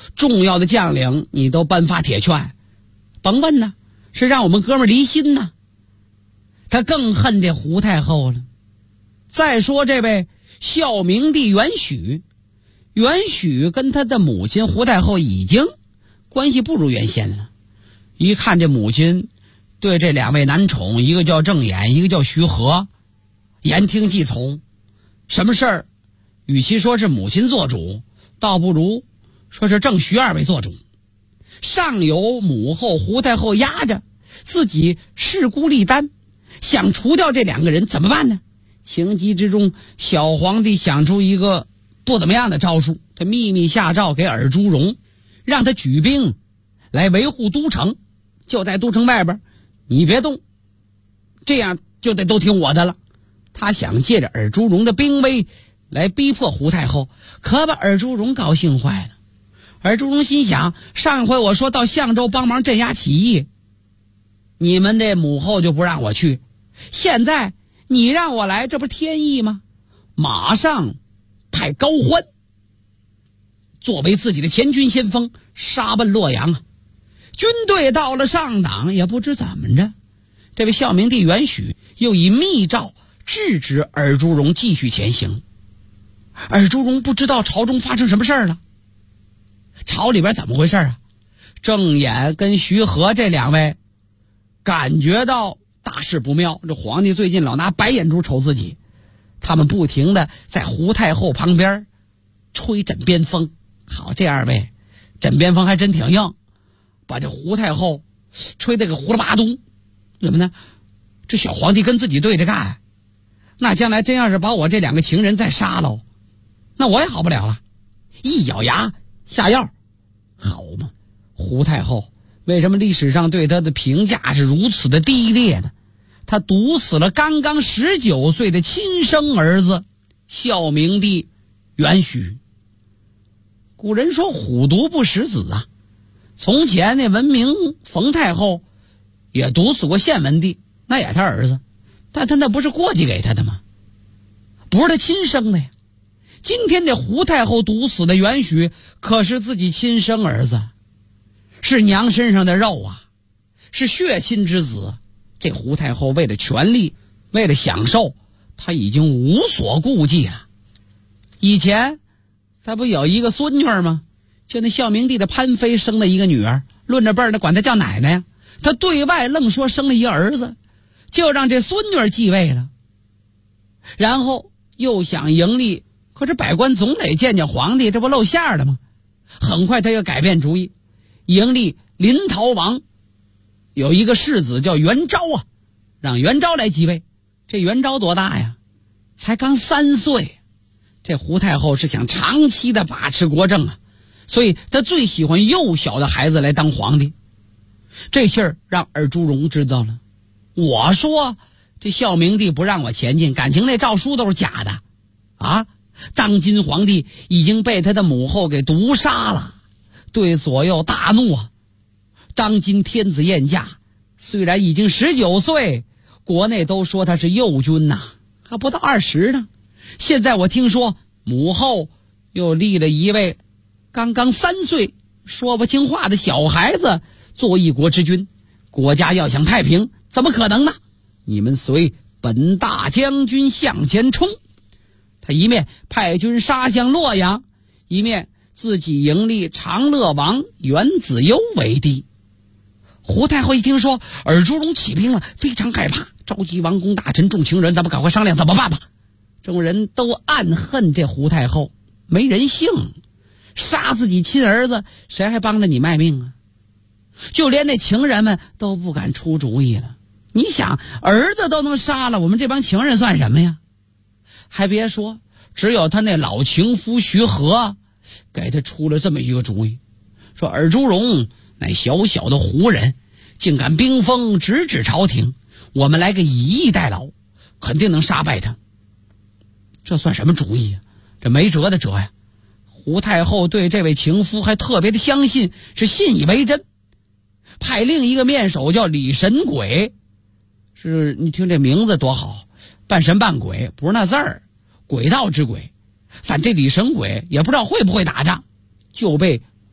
重要的将领你都颁发铁券，甭问呢，是让我们哥们离心呢。他更恨这胡太后了。再说这位孝明帝元许，元许跟他的母亲胡太后已经关系不如原先了。一看这母亲对这两位男宠，一个叫郑衍，一个叫徐和，言听计从，什么事儿与其说是母亲做主，倒不如说是郑徐二位做主。上有母后胡太后压着，自己势孤力单，想除掉这两个人怎么办呢？情急之中，小皇帝想出一个不怎么样的招数，他秘密下诏给尔朱荣，让他举兵来维护都城，就在都城外边，你别动，这样就得都听我的了。他想借着尔朱荣的兵威来逼迫胡太后，可把尔朱荣高兴坏了。尔朱荣心想，上回我说到相州帮忙镇压起义，你们的母后就不让我去，现在你让我来，这不天意吗？马上派高欢作为自己的前军先锋杀奔洛阳啊！军队到了上党，也不知怎么着，这位孝明帝元许又以密诏制止尔朱荣继续前行。尔朱荣不知道朝中发生什么事儿了，朝里边怎么回事啊？郑衍跟徐和这两位感觉到大事不妙，这皇帝最近老拿白眼珠瞅自己，他们不停的在胡太后旁边吹枕边风。好，这二位枕边风还真挺硬，把这胡太后吹得个胡了八嘟。怎么呢？这小皇帝跟自己对着干，那将来真要是把我这两个情人再杀了，那我也好不了了。一咬牙下药，好嘛，胡太后为什么历史上对他的评价是如此的低劣呢？他毒死了刚刚19岁的亲生儿子孝明帝元许。古人说虎毒不食子啊，从前那文明冯太后也毒死过献文帝，那也是他儿子，但他那不是过继给他的吗？不是他亲生的呀。今天这胡太后毒死的元许可是自己亲生儿子，是娘身上的肉啊，是血亲之子。这胡太后为了权力，为了享受，她已经无所顾忌了。以前她不有一个孙女吗？就那孝明帝的潘妃生了一个女儿，论着辈儿的管她叫奶奶呀。她对外愣说生了一个儿子，就让这孙女继位了。然后又想迎立，可是百官总得见见皇帝，这不露馅了吗？很快他又改变主意，迎立临洮王有一个世子叫元昭啊，让元昭来继位。这元昭多大呀？才刚3岁。这胡太后是想长期的把持国政啊，所以她最喜欢幼小的孩子来当皇帝。这信儿让尔朱荣知道了。我说这孝明帝不让我前进，感情那诏书都是假的啊！当今皇帝已经被他的母后给毒杀了，对左右大怒啊！当今天子晏驾，虽然已经19岁，国内都说他是幼君呐，还不到20呢。现在我听说母后又立了一位刚刚3岁说不清话的小孩子做一国之君，国家要想太平怎么可能呢？你们随本大将军向前冲。他一面派军杀向洛阳，一面自己迎立长乐王元子攸为帝。胡太后一听说尔朱荣起兵了，非常害怕，召集王公大臣众情人，咱们赶快商量怎么办吧。众人都暗恨这胡太后没人性，杀自己亲儿子，谁还帮着你卖命啊？就连那情人们都不敢出主意了。你想，儿子都能杀了，我们这帮情人算什么呀？还别说，只有他那老情夫徐和给他出了这么一个主意，说尔朱荣乃小小的胡人，竟敢兵锋直指朝廷，我们来个以逸待劳，肯定能杀败他。这算什么主意啊？这没辙的辙呀！胡太后对这位情夫还特别的相信，是信以为真，派另一个面首叫李神鬼，是你听这名字多好，半神半鬼，不是那字儿，轨道之鬼。反正这李神鬼也不知道会不会打仗，就被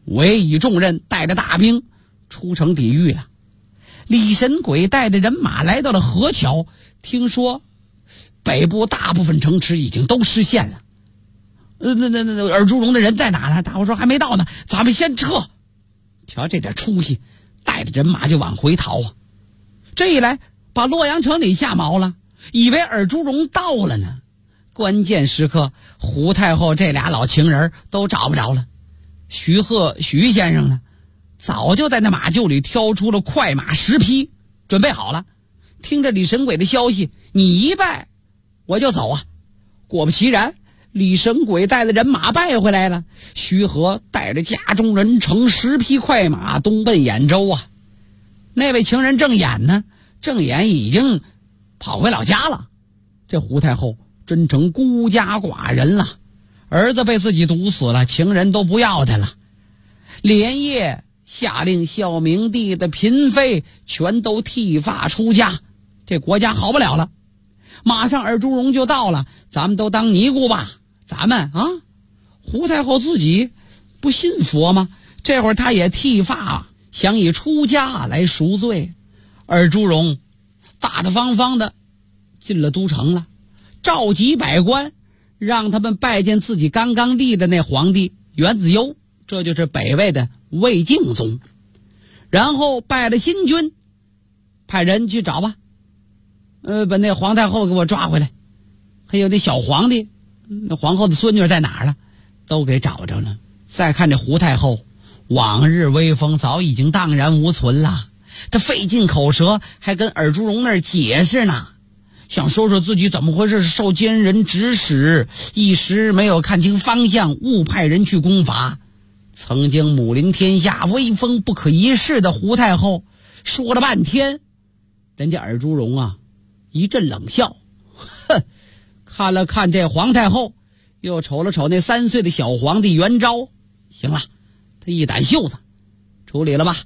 委以重任，带着大兵出城抵御了。李神鬼带着人马来到了河桥，听说北部大部分城池已经都失陷了。那尔朱荣的人在哪呢？大伙说还没到呢，咱们先撤。瞧这点出息，带着人马就往回逃啊！这一来把洛阳城里吓毛了，以为尔朱荣到了呢。关键时刻，胡太后这俩老情人都找不着了。徐先生呢，早就在那马厩里挑出了快马10匹，准备好了。听着李神鬼的消息，你一拜我就走啊！果不其然，李神鬼带的人马败回来了。徐和带着家中人乘10匹快马东奔兖州啊。那位情人郑俨呢？郑俨已经跑回老家了。这胡太后真成孤家寡人了，儿子被自己毒死了，情人都不要他了。连夜下令孝明帝的嫔妃全都剃发出家，这国家好不了了。马上尔朱荣就到了，咱们都当尼姑吧。咱们啊，胡太后自己不信佛吗？这会儿他也剃发，想以出家来赎罪。尔朱荣大大方方的进了都城了，召集百官，让他们拜见自己刚刚立的那皇帝元子攸，这就是北魏的魏敬宗。然后拜了新君，派人去找吧，把那皇太后给我抓回来。还有那小皇帝，那皇后的孙女在哪儿了？都给找着了。再看这胡太后，往日威风早已经荡然无存了。他费尽口舌，还跟尔朱荣那儿解释呢，想说说自己怎么回事，受奸人指使，一时没有看清方向，误派人去攻伐。曾经母临天下、威风不可一世的胡太后，说了半天，人家尔朱荣啊一阵冷笑，哼，看了看这皇太后，又瞅了瞅那3岁的小皇帝元昭，行了，他一掸袖子，处理了吧，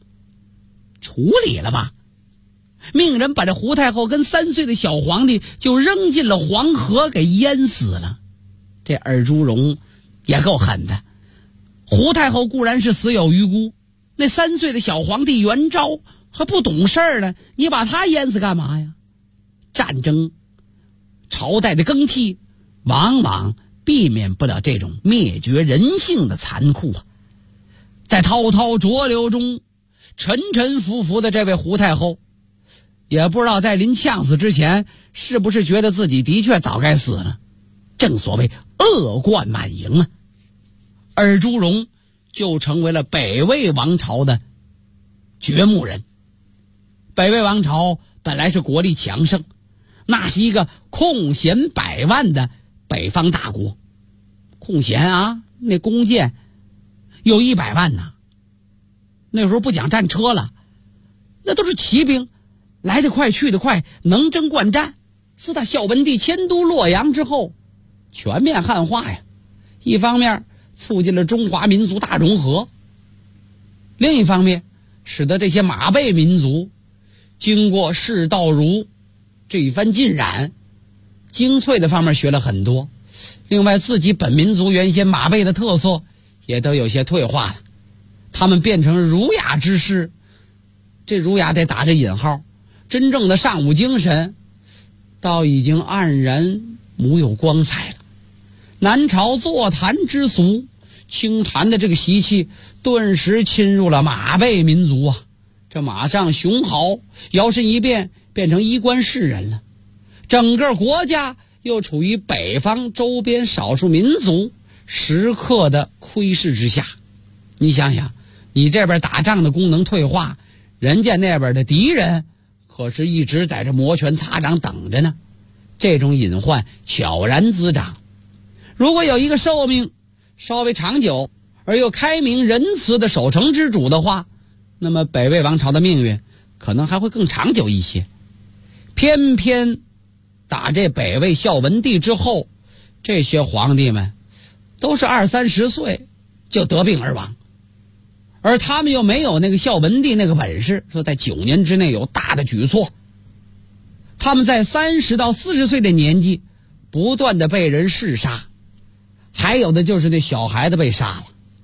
命人把这胡太后跟3岁的小皇帝就扔进了黄河，给淹死了。这尔朱荣也够狠的，胡太后固然是死有余辜，那3岁的小皇帝元昭还不懂事儿呢，你把他淹死干嘛呀？战争朝代的更替往往避免不了这种灭绝人性的残酷啊。在滔滔浊流中沉沉浮浮的这位胡太后，也不知道在临呛死之前是不是觉得自己的确早该死了。正所谓恶贯满盈啊，尔朱荣就成为了北魏王朝的掘墓人。北魏王朝本来是国力强盛，那是一个空闲百万的北方大国。空闲啊，那弓箭有100万呢。那时候不讲战车了，那都是骑兵，来得快去得快，能征惯战。自打孝文帝迁都洛阳之后，全面汉化呀，一方面促进了中华民族大融合，另一方面使得这些马背民族经过士道儒这一番浸染，精粹的方面学了很多。另外自己本民族原先马背的特色也都有些退化了，他们变成儒雅之士。这儒雅得打着引号，真正的尚武精神倒已经黯然无有光彩了。南朝坐谈之俗，清谈的这个习气顿时侵入了马背民族啊。这马上雄豪，摇身一变变成衣冠士人了。整个国家又处于北方周边少数民族时刻的窥视之下。你想想，你这边打仗的功能退化，人家那边的敌人可是一直在这摩拳擦掌等着呢。这种隐患悄然滋长。如果有一个寿命稍微长久而又开明仁慈的守成之主的话，那么北魏王朝的命运可能还会更长久一些。偏偏打这北魏孝文帝之后，这些皇帝们都是20-30岁就得病而亡，而他们又没有那个孝文帝那个本事，说在9年之内有大的举措。他们在30到40岁的年纪不断的被人弑杀，还有的就是那小孩子被杀了。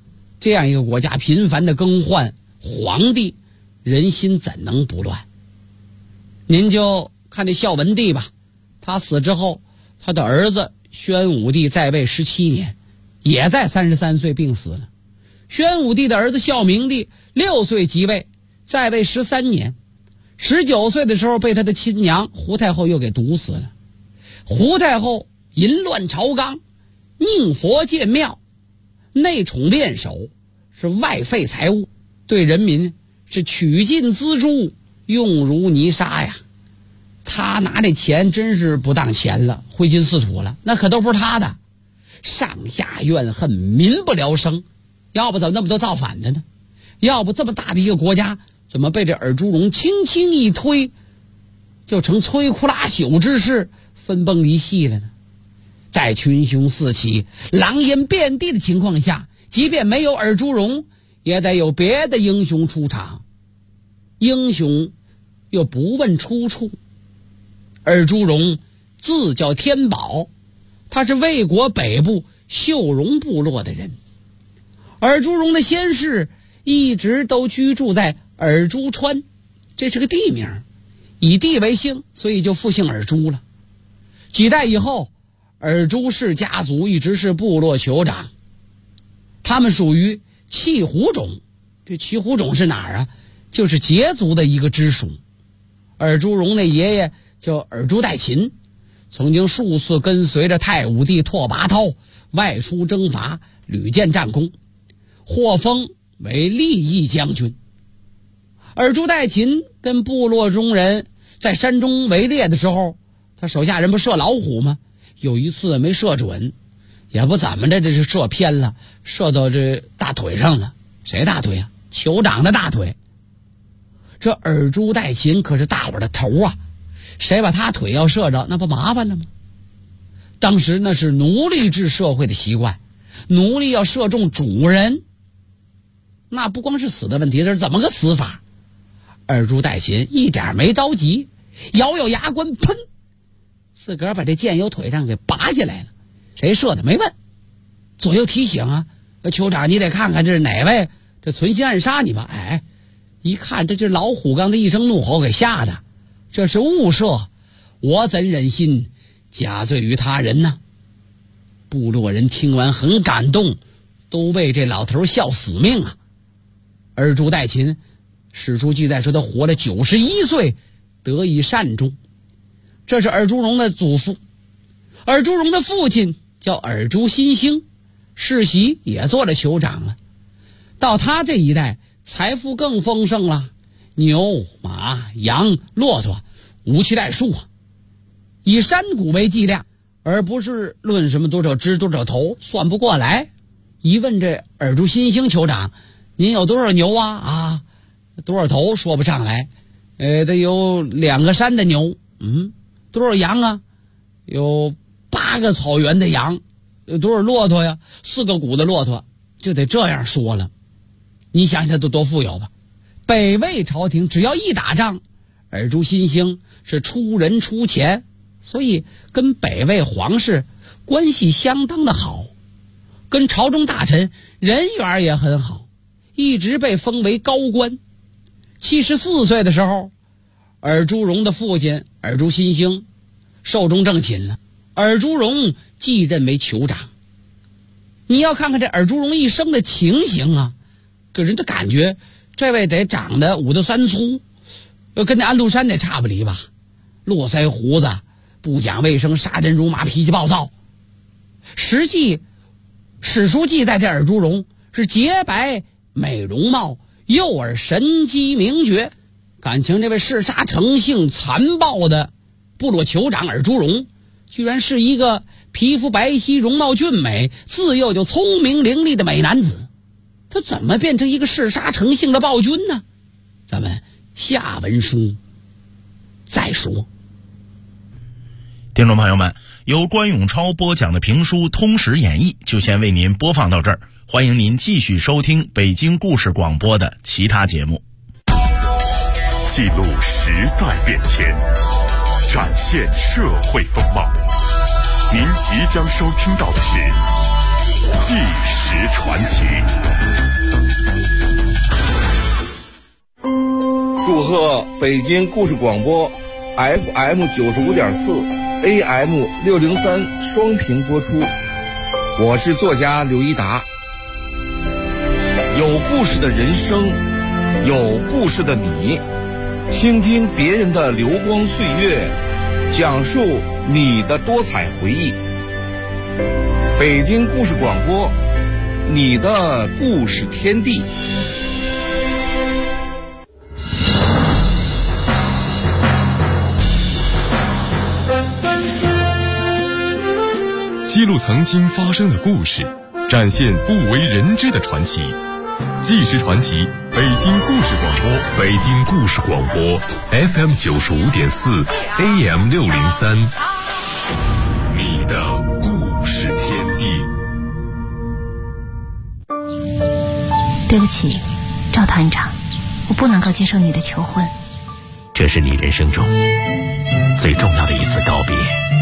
这样一个国家频繁的更换皇帝，人心怎能不乱？您就看这孝文帝吧，他死之后，他的儿子宣武帝在位17年，也在33岁病死了。宣武帝的儿子孝明帝6岁即位，在位13年，19岁的时候被他的亲娘胡太后又给毒死了。胡太后淫乱朝纲，宁佛建庙，内宠练手，是外费财物，对人民是取尽资助，用如泥沙呀。他拿这钱真是不当钱了，灰金四土了，那可都不是他的。上下怨恨，民不聊生，要不怎么那么多造反的呢？要不这么大的一个国家，怎么被这尔朱荣轻轻一推，就成摧枯拉朽之势，分崩离析了呢？在群雄四起、狼烟遍地的情况下，即便没有尔朱荣，也得有别的英雄出场。英雄又不问出处。尔朱荣字叫天宝，他是魏国北部秀容部落的人。尔朱荣的先世一直都居住在尔朱川，这是个地名，以地为姓，所以就复姓尔朱了。几代以后，尔朱氏家族一直是部落酋长，他们属于契胡种。这契胡种是哪儿啊？就是羯族的一个支属。尔朱荣的爷爷叫尔朱代秦，曾经数次跟随着太武帝拓跋焘外出征伐，屡建战功，获封为利益将军。尔朱代秦跟部落中人在山中围猎的时候，他手下人不射老虎吗？有一次没射准，也不怎么的，这是射偏了，射到这大腿上了。谁大腿啊？酋长的大腿。这尔朱代秦可是大伙的头啊，谁把他腿要射着，那不麻烦了吗？当时那是奴隶制社会的习惯，奴隶要射中主人，那不光是死的问题，这是怎么个死法？尔朱代秦一点没着急，咬咬牙关，喷，自个儿把这箭由腿上给拔下来了。谁射的没问，左右提醒啊，酋长你得看看这是哪位，这存心暗杀你吧。哎，一看这就是老虎刚的一声怒吼给吓的，这是误射，我怎忍心加罪于他人呢？部落人听完很感动，都为这老头效死命啊。尔朱代秦史书记载说他活了91岁，得以善终。这是尔朱荣的祖父。尔朱荣的父亲叫尔朱新兴，世袭也做了酋长了。到他这一代，财富更丰盛了，牛马羊骆驼无其代数啊，以山谷为计量，而不是论什么多少只多少头，算不过来。一问这尔朱新兴酋长，您有多少牛啊？多少头说不上来，得有2个山的牛，多少羊啊？有8个草原的羊。有多少骆驼呀？4个谷的骆驼，就得这样说了。你想想都多富有吧。北魏朝廷只要一打仗，尔朱新兴是出人出钱，所以跟北魏皇室关系相当的好，跟朝中大臣人缘也很好，一直被封为高官。74岁的时候，尔朱荣的父亲尔朱新兴寿终正寝了，尔朱荣继任为酋长。你要看看这尔朱荣一生的情形啊，给人的感觉，这位得长得5的3粗，跟那安禄山得差不离吧，络腮胡子，不讲卫生，杀人如麻，脾气暴躁。实际史书记载这尔朱荣是洁白美容貌，右耳神机明觉。感情这位嗜杀成性残暴的部落酋长尔朱荣，居然是一个皮肤白皙、容貌俊美、自幼就聪明伶俐的美男子，他怎么变成一个嗜杀成性的暴君呢？咱们下文书再说。 听众朋友们，由关永超播讲的评书《通史演义》就先为您播放到这儿，欢迎您继续收听北京故事广播的其他节目。 记录时代变迁，展现社会风貌。您即将收听到的是纪实传奇。 祝贺北京故事广播 FM 95.4 AM 603双频播出。我是作家刘一达。有故事的人生，有故事的你，倾听别人的流光岁月，讲述你的多彩回忆。北京故事广播，你的故事天地。 记录曾经发生的故事，展现不为人知的传奇。纪实传奇，北京故事广播， 北京故事广播 FM 95.4 AM 603，你的故事天地。 对不起，赵团长，我不能够接受你的求婚。 这是你人生中最重要的一次告别，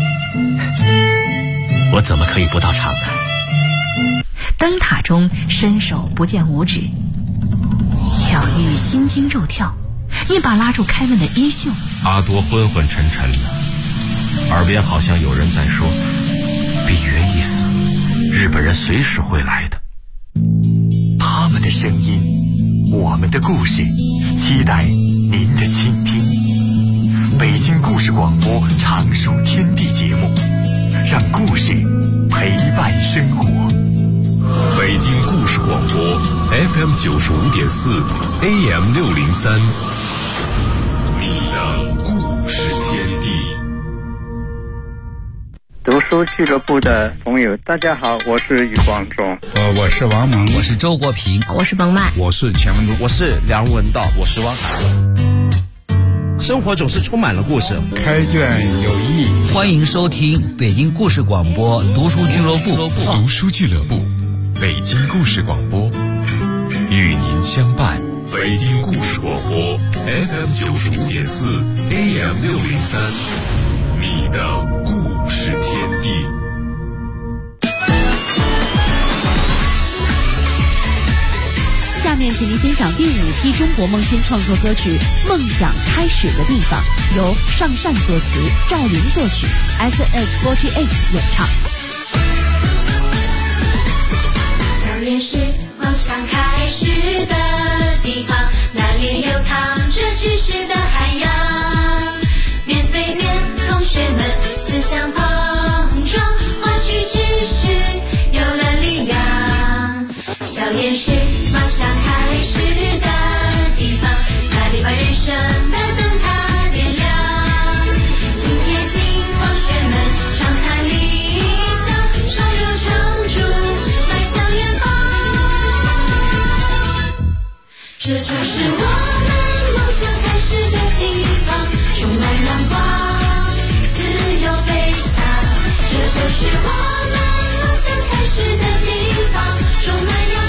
我怎么可以不到场呢？ 灯塔中伸手不见五指，巧遇心惊肉跳，一把拉住开门的衣袖。 阿多昏昏沉沉的，耳边好像有人在说：“比约一死，日本人随时会来的。” 他们的声音，我们的故事，期待您的倾听。北京故事广播常数天地节目，让故事陪伴生活。 北京故事广播 FM 95.4 AM 603，你的故事天地。 读书俱乐部的朋友，大家好，我是余广仲。 我是王蒙， 我是周国平， 我是彭曼， 我是钱文如， 我是梁文道，我是汪涵。生活总是充满了故事， 开卷有益。 欢迎收听北京故事广播读书俱乐部。 读书俱乐部，北京故事广播，与您相伴。 北京故事广播 FM 95.4 AM 603，你的故事天地。 下面请您欣赏第5批中国梦新创作歌曲《梦想开始的地方》，由尚善作词，赵琳作曲 ，SH48 演唱。 校园是梦想开始的地方，那里流淌着知识的海洋。面对面，同学们思想碰撞，获取知识有了力量。校园是梦想开始的地方，那里把人生的灯塔点亮。新贴心同学们畅谈理想，双流成竹迈向远方。这就是我们梦想开始的地方，充满阳光，自由飞翔。这就是我们梦想开始的地方，充满阳光。